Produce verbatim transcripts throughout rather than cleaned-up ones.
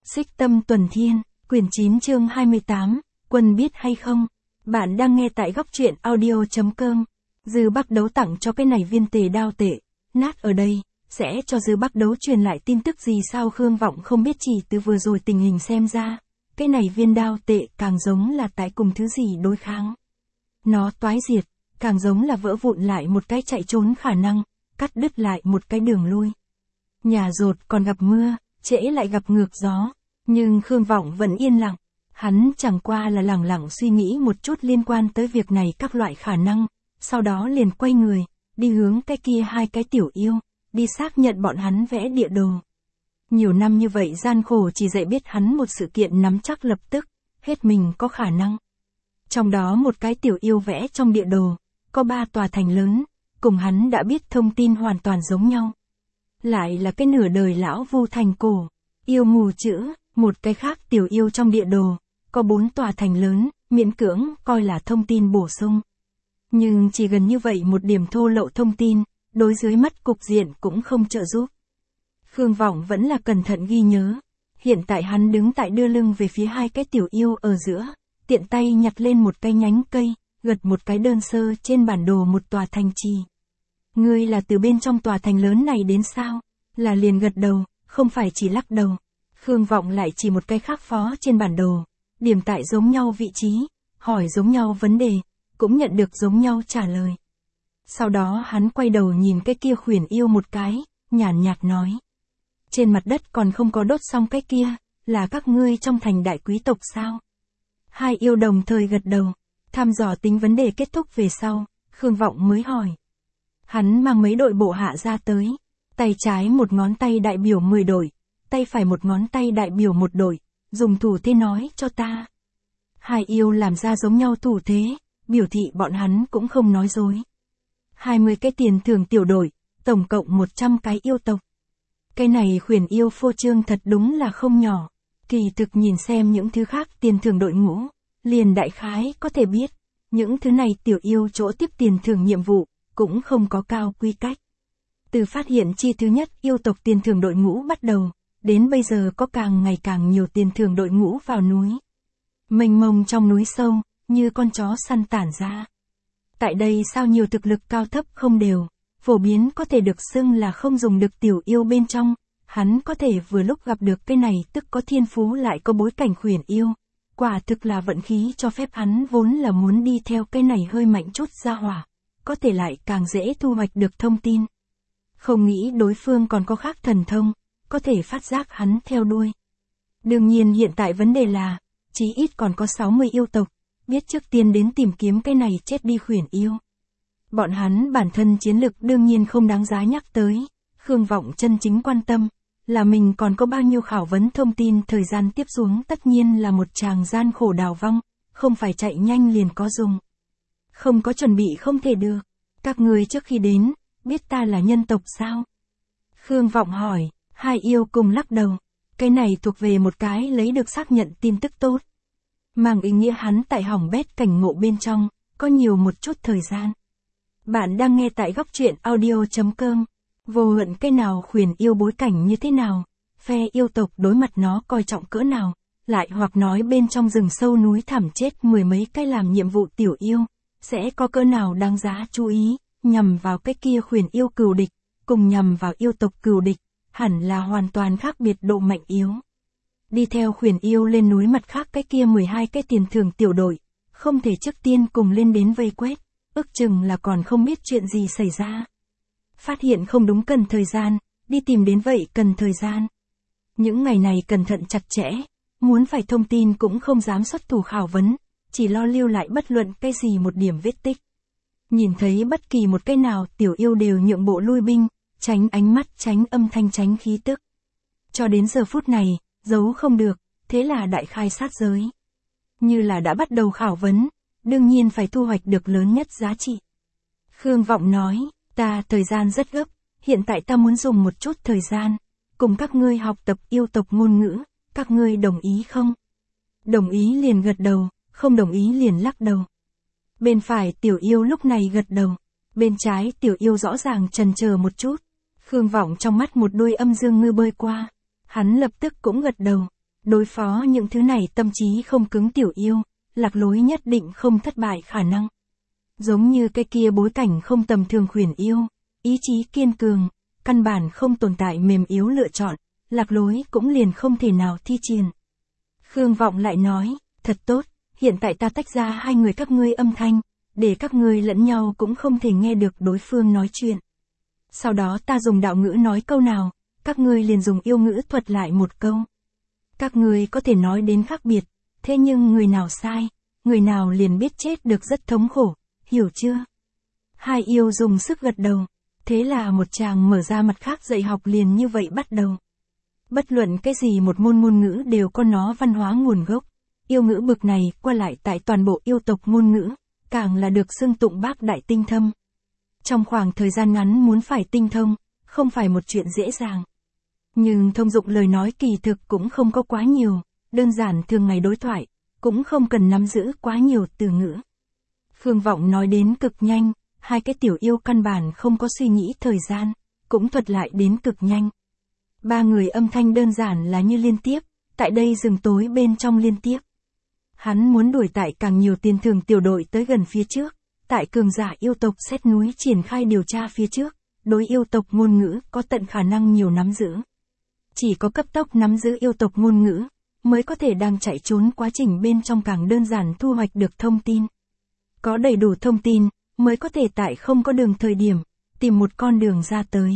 Xích Tâm Tuần Thiên, quyển chín chương hai mươi tám, Quân biết hay không? Bạn đang nghe tại góc truyện audio chấm com. Dư Bắc Đấu tặng cho cái này viên tề đao tệ. Nát ở đây, sẽ cho Dư Bắc Đấu truyền lại tin tức gì sao Khương Vọng không biết, chỉ từ vừa rồi tình hình xem ra. Cái này viên đao tệ càng giống là tại cùng thứ gì đối kháng. Nó toái diệt, càng giống là vỡ vụn lại một cái chạy trốn khả năng, cắt đứt lại một cái đường lui. Nhà rột còn gặp mưa, trễ lại gặp ngược gió. Nhưng Khương Vọng vẫn yên lặng. Hắn chẳng qua là lẳng lặng suy nghĩ một chút liên quan tới việc này các loại khả năng, sau đó liền quay người, đi hướng cái kia hai cái tiểu yêu, đi xác nhận bọn hắn vẽ địa đồ. Nhiều năm như vậy gian khổ chỉ dạy biết hắn một sự kiện nắm chắc lập tức, hết mình có khả năng. Trong đó một cái tiểu yêu vẽ trong địa đồ, có ba tòa thành lớn, cùng hắn đã biết thông tin hoàn toàn giống nhau. Lại là cái nửa đời lão Vu thành cổ, yêu mù chữ, một cái khác tiểu yêu trong địa đồ, có bốn tòa thành lớn, miễn cưỡng coi là thông tin bổ sung. Nhưng chỉ gần như vậy một điểm thô lậu thông tin, đối dưới mắt cục diện cũng không trợ giúp. Khương Vọng vẫn là cẩn thận ghi nhớ. Hiện tại hắn đứng tại đưa lưng về phía hai cái tiểu yêu ở giữa, tiện tay nhặt lên một cái nhánh cây, gật một cái đơn sơ trên bản đồ một tòa thành trì. Ngươi là từ bên trong tòa thành lớn này đến sao? Là liền gật đầu, không phải chỉ lắc đầu. Khương Vọng lại chỉ một cái khác phó trên bản đồ, điểm tại giống nhau vị trí, hỏi giống nhau vấn đề, cũng nhận được giống nhau trả lời. Sau đó hắn quay đầu nhìn cái kia khuyển yêu một cái, nhàn nhạt nói. Trên mặt đất còn không có đốt xong cái kia, là các ngươi trong thành đại quý tộc sao? Hai yêu đồng thời gật đầu, thăm dò tính vấn đề kết thúc về sau, Khương Vọng mới hỏi. Hắn mang mấy đội bộ hạ ra tới, tay trái một ngón tay đại biểu mười đội, tay phải một ngón tay đại biểu một đội, dùng thủ thế nói cho ta. Hai yêu làm ra giống nhau thủ thế, biểu thị bọn hắn cũng không nói dối. hai mươi cái tiền thưởng tiểu đội, tổng cộng một trăm cái yêu tộc. Cái này khuyển yêu phô trương thật đúng là không nhỏ. Kỳ thực nhìn xem những thứ khác tiền thưởng đội ngũ, liền đại khái có thể biết, những thứ này tiểu yêu chỗ tiếp tiền thưởng nhiệm vụ, cũng không có cao quy cách. Từ phát hiện chi thứ nhất yêu tộc tiền thưởng đội ngũ bắt đầu, đến bây giờ có càng ngày càng nhiều tiền thưởng đội ngũ vào núi. Mênh mông trong núi sâu, như con chó săn tản ra. Tại đây sao nhiều thực lực cao thấp không đều, phổ biến có thể được xưng là không dùng được tiểu yêu bên trong, hắn có thể vừa lúc gặp được cái này tức có thiên phú lại có bối cảnh khuyển yêu. Quả thực là vận khí cho phép hắn vốn là muốn đi theo cái này hơi mạnh chút ra hỏa, có thể lại càng dễ thu hoạch được thông tin. Không nghĩ đối phương còn có khác thần thông, có thể phát giác hắn theo đuôi. Đương nhiên hiện tại vấn đề là, chí ít còn có sáu mươi yêu tộc, biết trước tiên đến tìm kiếm cái này chết đi khuyển yêu. Bọn hắn bản thân chiến lực đương nhiên không đáng giá nhắc tới, Khương Vọng chân chính quan tâm, là mình còn có bao nhiêu khảo vấn thông tin thời gian tiếp xuống tất nhiên là một tràng gian khổ đào vong, không phải chạy nhanh liền có dùng. Không có chuẩn bị không thể được, các người trước khi đến, biết ta là nhân tộc sao? Khương Vọng hỏi, hai yêu cùng lắc đầu, cái này thuộc về một cái lấy được xác nhận tin tức tốt. Mang ý nghĩa hắn tại hỏng bét cảnh ngộ bên trong, có nhiều một chút thời gian. Bạn đang nghe tại góc truyện audio chấm com. Vô luận cái nào khuyển yêu bối cảnh như thế nào, phe yêu tộc đối mặt nó coi trọng cỡ nào, lại hoặc nói bên trong rừng sâu núi thẳm chết mười mấy cái làm nhiệm vụ tiểu yêu, sẽ có cỡ nào đáng giá chú ý, nhằm vào cái kia khuyển yêu cừu địch, cùng nhằm vào yêu tộc cừu địch, hẳn là hoàn toàn khác biệt độ mạnh yếu. Đi theo khuyển yêu lên núi mặt khác cái kia mười hai cái tiền thưởng tiểu đội, không thể trước tiên cùng lên đến vây quét, ước chừng là còn không biết chuyện gì xảy ra. Phát hiện không đúng cần thời gian, đi tìm đến vậy cần thời gian. Những ngày này cẩn thận chặt chẽ, muốn phải thông tin cũng không dám xuất thủ khảo vấn, chỉ lo lưu lại bất luận cái gì một điểm vết tích. Nhìn thấy bất kỳ một cái nào tiểu yêu đều nhượng bộ lui binh, tránh ánh mắt tránh âm thanh tránh khí tức. Cho đến giờ phút này, giấu không được, thế là đại khai sát giới. Như là đã bắt đầu khảo vấn, đương nhiên phải thu hoạch được lớn nhất giá trị. Khương Vọng nói. Ta thời gian rất gấp, hiện tại ta muốn dùng một chút thời gian, cùng các ngươi học tập yêu tộc ngôn ngữ, các ngươi đồng ý không? Đồng ý liền gật đầu, không đồng ý liền lắc đầu. Bên phải tiểu yêu lúc này gật đầu, bên trái tiểu yêu rõ ràng chần chờ một chút. Khương Vọng trong mắt một đuôi âm dương ngư bơi qua, hắn lập tức cũng gật đầu. Đối phó những thứ này tâm trí không cứng tiểu yêu, lạc lối nhất định không thất bại khả năng. Giống như cái kia bối cảnh không tầm thường khuyển yêu, ý chí kiên cường, căn bản không tồn tại mềm yếu lựa chọn, lạc lối cũng liền không thể nào thi triển. Khương Vọng lại nói, thật tốt, hiện tại ta tách ra hai người các ngươi âm thanh, để các ngươi lẫn nhau cũng không thể nghe được đối phương nói chuyện. Sau đó ta dùng đạo ngữ nói câu nào, các ngươi liền dùng yêu ngữ thuật lại một câu. Các ngươi có thể nói đến khác biệt, thế nhưng người nào sai, người nào liền biết chết được rất thống khổ, hiểu chưa? Hai yêu dùng sức gật đầu, thế là một chàng mở ra mặt khác dạy học liền như vậy bắt đầu. Bất luận cái gì một môn ngôn ngữ đều có nó văn hóa nguồn gốc, yêu ngữ bực này qua lại tại toàn bộ yêu tộc ngôn ngữ, càng là được xưng tụng bác đại tinh thâm. Trong khoảng thời gian ngắn muốn phải tinh thông, không phải một chuyện dễ dàng. Nhưng thông dụng lời nói kỳ thực cũng không có quá nhiều, đơn giản thường ngày đối thoại, cũng không cần nắm giữ quá nhiều từ ngữ. Khương Vọng nói đến cực nhanh, hai cái tiểu yêu căn bản không có suy nghĩ thời gian, cũng thuật lại đến cực nhanh. Ba người âm thanh đơn giản là như liên tiếp, tại đây rừng tối bên trong liên tiếp. Hắn muốn đuổi tại càng nhiều tiền thường tiểu đội tới gần phía trước, tại cường giả yêu tộc xét núi triển khai điều tra phía trước, đối yêu tộc ngôn ngữ có tận khả năng nhiều nắm giữ. Chỉ có cấp tốc nắm giữ yêu tộc ngôn ngữ, mới có thể đang chạy trốn quá trình bên trong càng đơn giản thu hoạch được thông tin. Có đầy đủ thông tin, mới có thể tại không có đường thời điểm, tìm một con đường ra tới.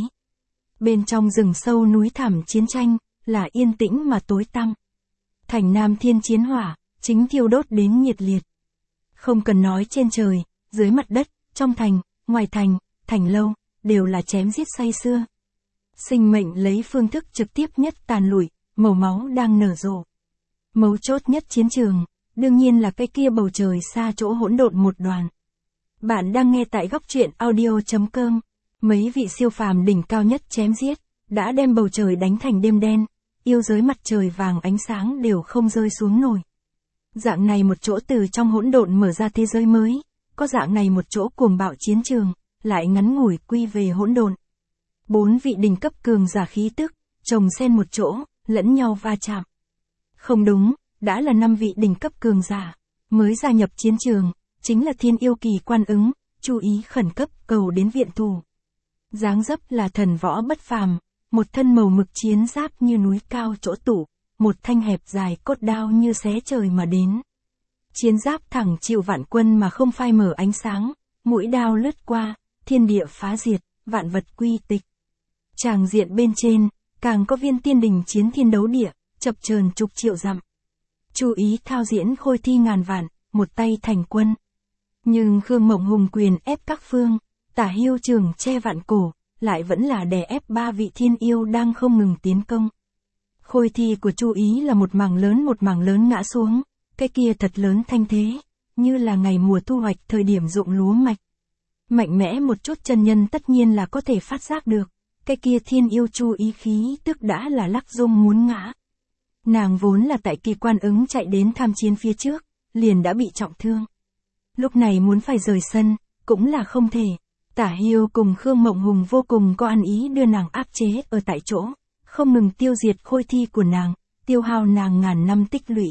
Bên trong rừng sâu núi thẳm chiến tranh, là yên tĩnh mà tối tăm. Thành Nam Thiên chiến hỏa, chính thiêu đốt đến nhiệt liệt. Không cần nói trên trời, dưới mặt đất, trong thành, ngoài thành, thành lâu, đều là chém giết say sưa. Sinh mệnh lấy phương thức trực tiếp nhất tàn lụi, màu máu đang nở rộ. Mấu chốt nhất chiến trường, đương nhiên là cái kia bầu trời xa chỗ hỗn độn một đoàn. Bạn đang nghe tại góc truyện audio chấm com. Mấy vị siêu phàm đỉnh cao nhất chém giết, đã đem bầu trời đánh thành đêm đen, yêu giới mặt trời vàng ánh sáng đều không rơi xuống nổi. Dạng này một chỗ từ trong hỗn độn mở ra thế giới mới, có dạng này một chỗ cuồng bạo chiến trường, lại ngắn ngủi quy về hỗn độn. Bốn vị đỉnh cấp cường giả khí tức, chồng xen một chỗ, lẫn nhau va chạm. Không đúng, đã là năm vị đỉnh cấp cường giả, mới gia nhập chiến trường, chính là Thiên Yêu Kỳ Quan Ứng, chú ý khẩn cấp cầu đến viện thủ. Dáng dấp là thần võ bất phàm, một thân màu mực chiến giáp như núi cao chỗ tủ, một thanh hẹp dài cốt đao như xé trời mà đến. Chiến giáp thẳng chịu vạn quân mà không phai mở ánh sáng, mũi đao lướt qua, thiên địa phá diệt, vạn vật quy tịch. Tràng diện bên trên, càng có viên tiên đình chiến thiên đấu địa, chập chờn chục triệu dặm. Chú ý thao diễn khôi thi ngàn vạn, một tay thành quân. Nhưng Khương Mộng hùng quyền ép các phương, Tả Hiêu trường che vạn cổ, lại vẫn là đè ép ba vị thiên yêu đang không ngừng tiến công. Khôi thi của Chu Ý là một mảng lớn một mảng lớn ngã xuống, cái kia thật lớn thanh thế, như là ngày mùa thu hoạch thời điểm dụng lúa mạch. Mạnh mẽ một chút chân nhân tất nhiên là có thể phát giác được, cái kia thiên yêu Chu Ý khí tức đã là lắc rung muốn ngã. Nàng vốn là tại Kỳ Quan Ứng chạy đến tham chiến phía trước, liền đã bị trọng thương. Lúc này muốn phải rời sân, cũng là không thể. Tả Hiêu cùng Khương Mộng Hùng vô cùng có ăn ý đưa nàng áp chế ở tại chỗ, không ngừng tiêu diệt khôi thi của nàng, tiêu hao nàng ngàn năm tích lũy.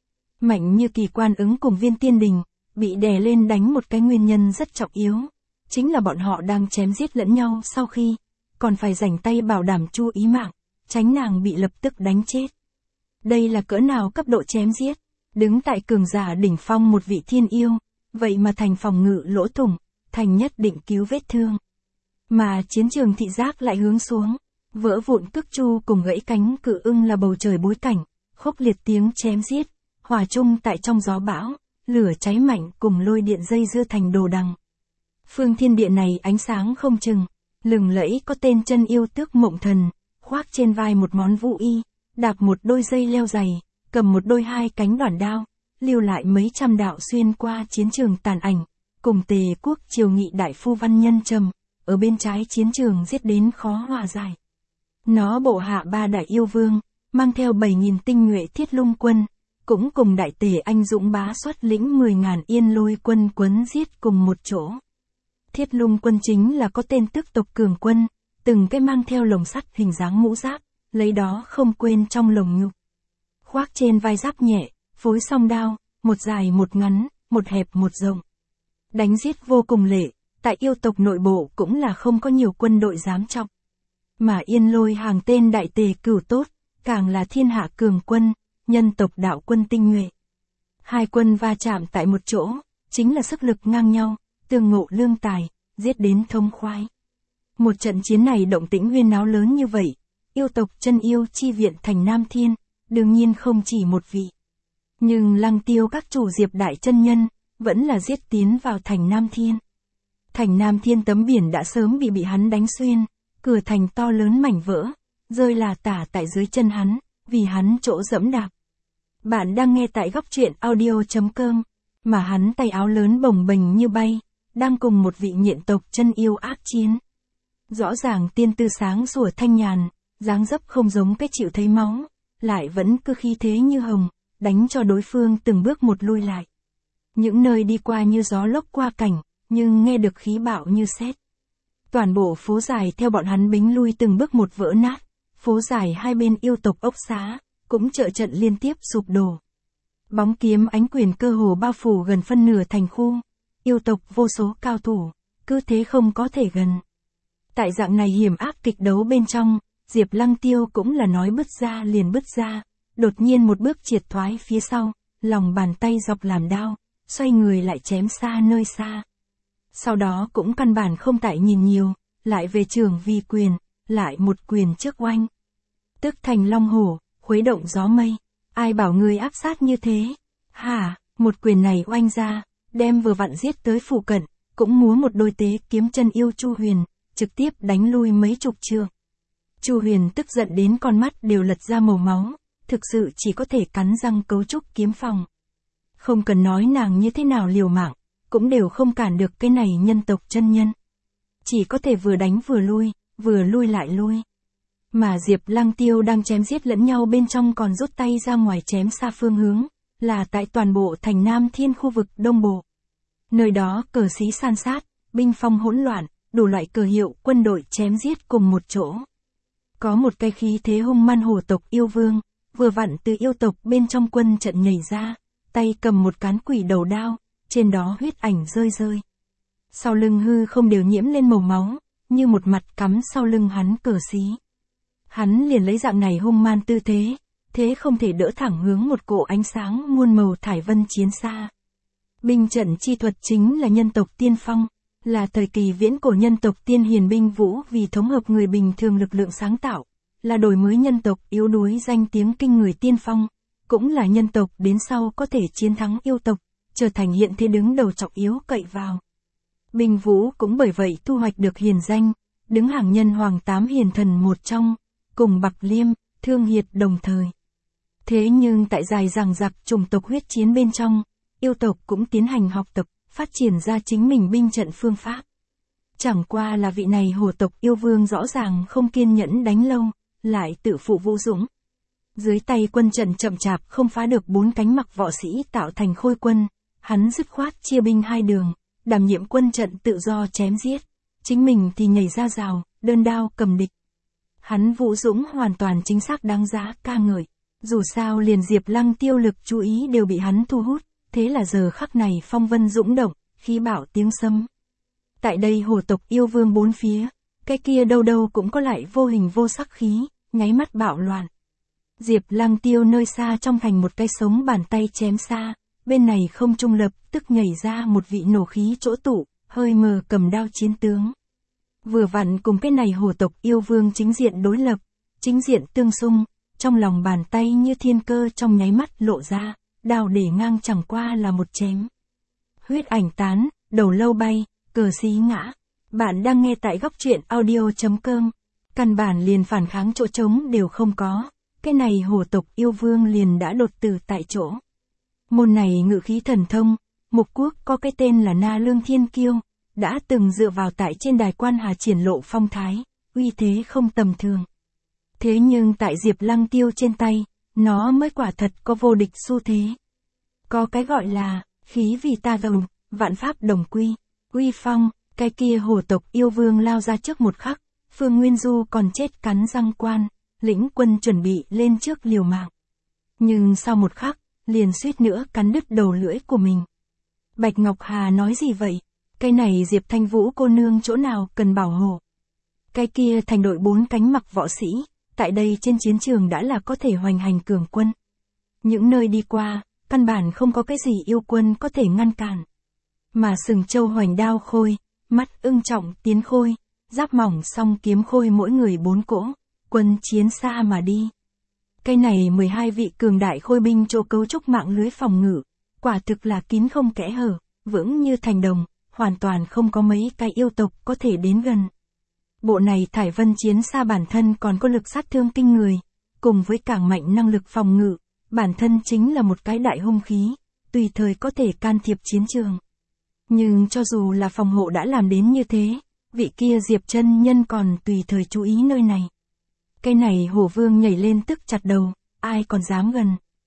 Mạnh như Kỳ Quan Ứng cùng Viên Tiên Đình, bị đè lên đánh một cái nguyên nhân rất trọng yếu, chính là bọn họ đang chém giết lẫn nhau sau khi, còn phải rảnh tay bảo đảm Chu Ý mạng, tránh nàng bị lập tức đánh chết. Đây là cỡ nào cấp độ chém giết, đứng tại cường giả đỉnh phong một vị thiên yêu, vậy mà thành phòng ngự lỗ thủng, thành nhất định cứu vết thương. Mà chiến trường thị giác lại hướng xuống, vỡ vụn cước chu cùng gãy cánh cự ưng là bầu trời bối cảnh, khốc liệt tiếng chém giết, hòa chung tại trong gió bão, lửa cháy mạnh cùng lôi điện dây dưa thành đồ đằng. Phương thiên địa này ánh sáng không chừng, lừng lẫy có tên chân yêu Tước Mộng Thần, khoác trên vai một món vũ y, đạp một đôi dây leo dày, cầm một đôi hai cánh đoản đao, lưu lại mấy trăm đạo xuyên qua chiến trường tàn ảnh, cùng Tề Quốc triều nghị đại phu văn nhân trầm, ở bên trái chiến trường giết đến khó hòa giải. Nó bộ hạ ba đại yêu vương, mang theo bảy nghìn tinh nhuệ Thiết Lung quân, cũng cùng đại tề anh dũng bá xuất lĩnh mười ngàn yên lôi quân quấn giết cùng một chỗ. Thiết Lung quân chính là có tên tước tộc cường quân, từng cái mang theo lồng sắt hình dáng mũ giáp, lấy đó không quên trong lồng nhục. khoác trên vai giáp nhẹ, phối song đao, một dài một ngắn, một hẹp một rộng. Đánh giết vô cùng lệ, tại yêu tộc nội bộ cũng là không có nhiều quân đội dám trọng. Mà Yên Lôi hàng tên đại tề cửu tốt, càng là thiên hạ cường quân, nhân tộc đạo quân tinh nhuệ. Hai quân va chạm tại một chỗ, chính là sức lực ngang nhau, tương ngộ lương tài, giết đến thông khoái. Một trận chiến này động tĩnh huyên náo lớn như vậy, yêu tộc chân yêu chi viện thành Nam Thiên, đương nhiên không chỉ một vị. Nhưng Lăng Tiêu các chủ Diệp đại chân nhân, vẫn là giết tiến vào thành Nam Thiên. Thành Nam Thiên tấm biển đã sớm bị bị hắn đánh xuyên, cửa thành to lớn mảnh vỡ, rơi là tả tại dưới chân hắn, vì hắn chỗ dẫm đạp. Bạn đang nghe tại góc truyện audio.com, mà hắn tay áo lớn bồng bềnh như bay, đang cùng một vị nhện tộc chân yêu ác chiến. Rõ ràng tiên tư sáng sủa thanh nhàn, dáng dấp không giống cái chịu thấy máu, lại vẫn cứ khí thế như hồng, đánh cho đối phương từng bước một lui lại. Những nơi đi qua như gió lốc qua cảnh, nhưng nghe được khí bạo như sét. Toàn bộ phố dài theo bọn hắn bính lui từng bước một vỡ nát, phố dài hai bên yêu tộc ốc xá, cũng trợ trận liên tiếp sụp đổ. Bóng kiếm ánh quyền cơ hồ bao phủ gần phân nửa thành khu, yêu tộc vô số cao thủ, cứ thế không có thể gần. Tại dạng này hiểm ác kịch đấu bên trong, Diệp Lăng Tiêu cũng là nói bứt ra liền bứt ra, đột nhiên một bước triệt thoái phía sau, lòng bàn tay dọc làm đao, xoay người lại chém xa nơi xa. Sau đó cũng căn bản không tại nhìn nhiều, lại về trường vi quyền, lại một quyền trước oanh. Tức thành long hổ, khuấy động gió mây, ai bảo người áp sát như thế? Hả, một quyền này oanh ra, đem vừa vặn giết tới phụ cận, cũng múa một đôi tế kiếm chân yêu Chu Huyền, trực tiếp đánh lui mấy chục trượng. Chu Huyền tức giận đến con mắt đều lật ra màu máu, thực sự chỉ có thể cắn răng cấu trúc kiếm phòng. Không cần nói nàng như thế nào liều mạng, cũng đều không cản được cái này nhân tộc chân nhân. Chỉ có thể vừa đánh vừa lui, vừa lui lại lui. Mà Diệp Lăng Tiêu đang chém giết lẫn nhau bên trong còn rút tay ra ngoài chém xa phương hướng, là tại toàn bộ thành Nam Thiên khu vực Đông Bộ. Nơi đó cờ xí san sát, binh phong hỗn loạn, đủ loại cờ hiệu quân đội chém giết cùng một chỗ. Có một cái khí thế hung man hổ tộc yêu vương, vừa vặn từ yêu tộc bên trong quân trận nhảy ra, tay cầm một cán quỷ đầu đao, trên đó huyết ảnh rơi rơi. Sau lưng hư không đều nhiễm lên màu máu, như một mặt cắm sau lưng hắn cờ xí. Hắn liền lấy dạng này hung man tư thế, thế không thể đỡ thẳng hướng một cỗ ánh sáng muôn màu thải vân chiến xa. Binh trận chi thuật chính là nhân tộc tiên phong, là thời kỳ viễn cổ nhân tộc tiên hiền binh vũ vì thống hợp người bình thường lực lượng sáng tạo, là đổi mới nhân tộc yếu đuối danh tiếng kinh người tiên phong, cũng là nhân tộc đến sau có thể chiến thắng yêu tộc, trở thành hiện thế đứng đầu trọng yếu cậy vào. Binh vũ cũng bởi vậy thu hoạch được hiền danh, đứng hàng nhân hoàng tám hiền thần một trong, cùng Bạc Liêm, Thương Hiệt đồng thời. Thế nhưng tại dài dằng dặc chủng tộc huyết chiến bên trong, yêu tộc cũng tiến hành học tập, phát triển ra chính mình binh trận phương pháp. Chẳng qua là vị này hổ tộc yêu vương rõ ràng không kiên nhẫn đánh lâu, lại tự phụ vũ dũng. Dưới tay quân trận chậm chạp không phá được bốn cánh mặc võ sĩ tạo thành khôi quân, hắn dứt khoát chia binh hai đường, đảm nhiệm quân trận tự do chém giết, chính mình thì nhảy ra rào, đơn đao cầm địch. Hắn vũ dũng hoàn toàn chính xác đáng giá ca ngợi, dù sao liền Diệp Lăng Tiêu lực chú ý đều bị hắn thu hút, thế là giờ khắc này phong vân dũng động, khí bạo tiếng sấm. Tại đây hổ tộc yêu vương bốn phía, cái kia đâu đâu cũng có lại vô hình vô sắc khí, nháy mắt bạo loạn. Diệp Lăng Tiêu nơi xa trong thành một cái sống bàn tay chém xa, bên này không trung lập tức nhảy ra một vị nổ khí chỗ tụ, hơi mờ cầm đao chiến tướng. Vừa vặn cùng cái này hổ tộc yêu vương chính diện đối lập, chính diện tương xung, trong lòng bàn tay như thiên cơ trong nháy mắt lộ ra, đao để ngang chẳng qua là một chém. Huyết ảnh tán, đầu lâu bay, cờ xí ngã. Bạn đang nghe tại góc truyện audio.com, căn bản liền phản kháng chỗ trống đều không có, cái này hổ tộc yêu vương liền đã đột tử tại chỗ. Môn này ngự khí thần thông, Mục Quốc có cái tên là Na Lương Thiên Kiêu, đã từng dựa vào tại trên đài Quan Hà triển lộ phong thái, uy thế không tầm thường. Thế nhưng tại Diệp Lăng Tiêu trên tay, nó mới quả thật có vô địch xu thế. Có cái gọi là, khí vì ta gồng, vạn pháp đồng quy, uy phong, cái kia hổ tộc yêu vương lao ra trước một khắc, Phương Nguyên Du còn chết cắn răng quan, lĩnh quân chuẩn bị lên trước liều mạng. Nhưng sau một khắc, liền suýt nữa cắn đứt đầu lưỡi của mình. Bạch Ngọc Hà nói gì vậy? Cái này Diệp Thanh Vũ cô nương chỗ nào cần bảo hộ? Cái kia thành đội bốn cánh mặc võ sĩ, tại đây trên chiến trường đã là có thể hoành hành cường quân. Những nơi đi qua, căn bản không có cái gì yêu quân có thể ngăn cản. Mà sừng châu hoành đao khôi, mắt ưng trọng tiến khôi, giáp mỏng song kiếm khôi mỗi người bốn cỗ, quân chiến xa mà đi. Cái này mười hai vị cường đại khôi binh chỗ cấu trúc mạng lưới phòng ngự, quả thực là kín không kẽ hở, vững như thành đồng, hoàn toàn không có mấy cái yêu tộc có thể đến gần. Bộ này thải vân chiến xa bản thân còn có lực sát thương kinh người, cùng với càng mạnh năng lực phòng ngự, bản thân chính là một cái đại hung khí, tùy thời có thể can thiệp chiến trường. Nhưng cho dù là phòng hộ đã làm đến như thế, vị kia Diệp chân nhân còn tùy thời chú ý nơi này. Cái này Hổ Vương nhảy lên tức chặt đầu, ai còn dám gần.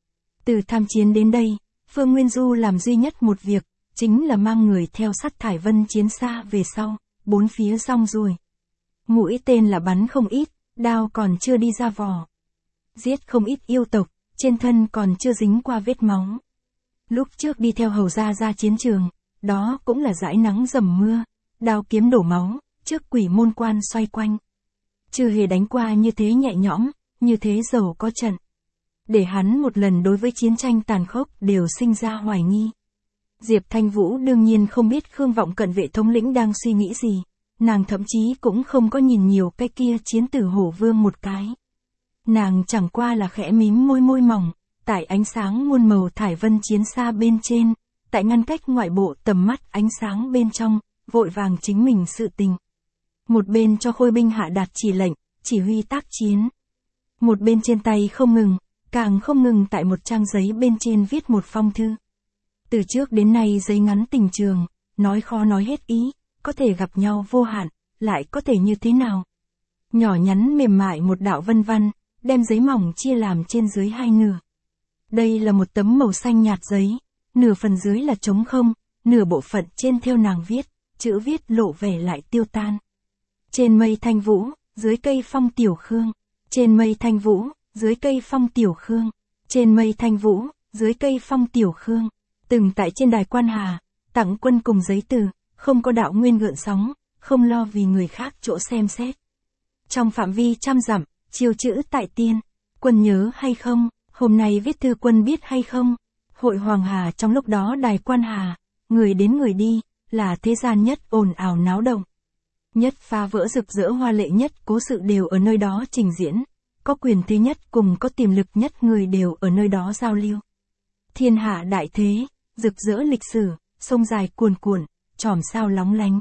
Từ tham chiến đến đây, Phương Nguyên Du làm duy nhất một việc, chính là mang người theo sát thải vân chiến xa về sau, bốn phía xong rồi. Mũi tên là bắn không ít, đao còn chưa đi ra vỏ. Giết không ít yêu tộc, trên thân còn chưa dính qua vết máu. Lúc trước đi theo hầu gia ra chiến trường, đó cũng là dãi nắng dầm mưa, đao kiếm đổ máu, trước quỷ môn quan xoay quanh. Chưa hề đánh qua như thế nhẹ nhõm, như thế giàu có trận. Để hắn một lần đối với chiến tranh tàn khốc đều sinh ra hoài nghi. Diệp Thanh Vũ đương nhiên không biết Khương Vọng Cận vệ thống lĩnh đang suy nghĩ gì, nàng thậm chí cũng không có nhìn nhiều cái kia chiến tử Hổ Vương một cái. Nàng chẳng qua là khẽ mím môi môi mỏng, tại ánh sáng muôn màu thải vân chiến xa bên trên, tại ngăn cách ngoại bộ tầm mắt ánh sáng bên trong, vội vàng chính mình sự tình. Một bên cho khôi binh hạ đạt chỉ lệnh, chỉ huy tác chiến. Một bên trên tay không ngừng, càng không ngừng tại một trang giấy bên trên viết một phong thư. Từ trước đến nay giấy ngắn tình trường, nói khó nói hết ý, có thể gặp nhau vô hạn, lại có thể như thế nào? Nhỏ nhắn mềm mại một đạo vân văn, đem giấy mỏng chia làm trên dưới hai nửa. Đây là một tấm màu xanh nhạt giấy, nửa phần dưới là trống không, nửa bộ phận trên theo nàng viết, chữ viết lộ vẻ lại tiêu tan. Trên mây thanh vũ, dưới cây phong tiểu khương. Trên mây thanh vũ, dưới cây phong tiểu khương. Trên mây thanh vũ, dưới cây phong tiểu khương. Từng tại trên đài quan hà, tặng quân cùng giấy từ, không có đạo nguyên gợn sóng, không lo vì người khác chỗ xem xét. Trong phạm vi trăm dặm, chiêu chữ tại tiên, quân nhớ hay không, hôm nay viết thư quân biết hay không. Hội Hoàng Hà trong lúc đó đài quan hà, người đến người đi, là thế gian nhất ồn ào náo động. Nhất phá vỡ rực rỡ hoa lệ nhất cố sự đều ở nơi đó trình diễn, có quyền thế nhất cùng có tiềm lực nhất người đều ở nơi đó giao lưu. Thiên hạ đại thế, rực rỡ lịch sử, sông dài cuồn cuộn, chòm sao lóng lánh.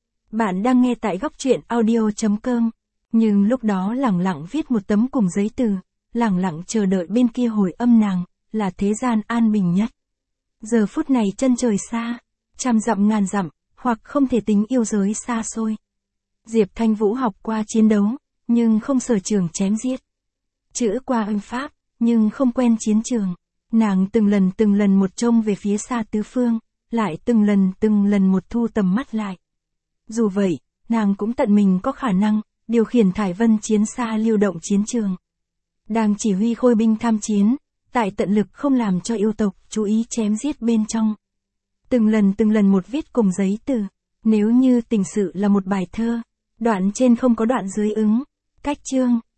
Bạn đang nghe tại góc truyện audio chấm com, nhưng lúc đó lẳng lặng viết một tấm cùng giấy từ, lẳng lặng chờ đợi bên kia hồi âm nàng, là thế gian an bình nhất. Giờ phút này chân trời xa, trăm dặm ngàn dặm, hoặc không thể tính yêu giới xa xôi. Diệp Thanh Vũ học qua chiến đấu, nhưng không sở trường chém giết. Chữ qua âm pháp, nhưng không quen chiến trường. Nàng từng lần từng lần một trông về phía xa tứ phương, lại từng lần từng lần một thu tầm mắt lại. Dù vậy, nàng cũng tận mình có khả năng, điều khiển thải vân chiến xa lưu động chiến trường. Đang chỉ huy khôi binh tham chiến, tại tận lực không làm cho yêu tộc chú ý chém giết bên trong. Từng lần từng lần một viết cùng giấy từ, nếu như tình sự là một bài thơ, đoạn trên không có đoạn dưới ứng, cách chương,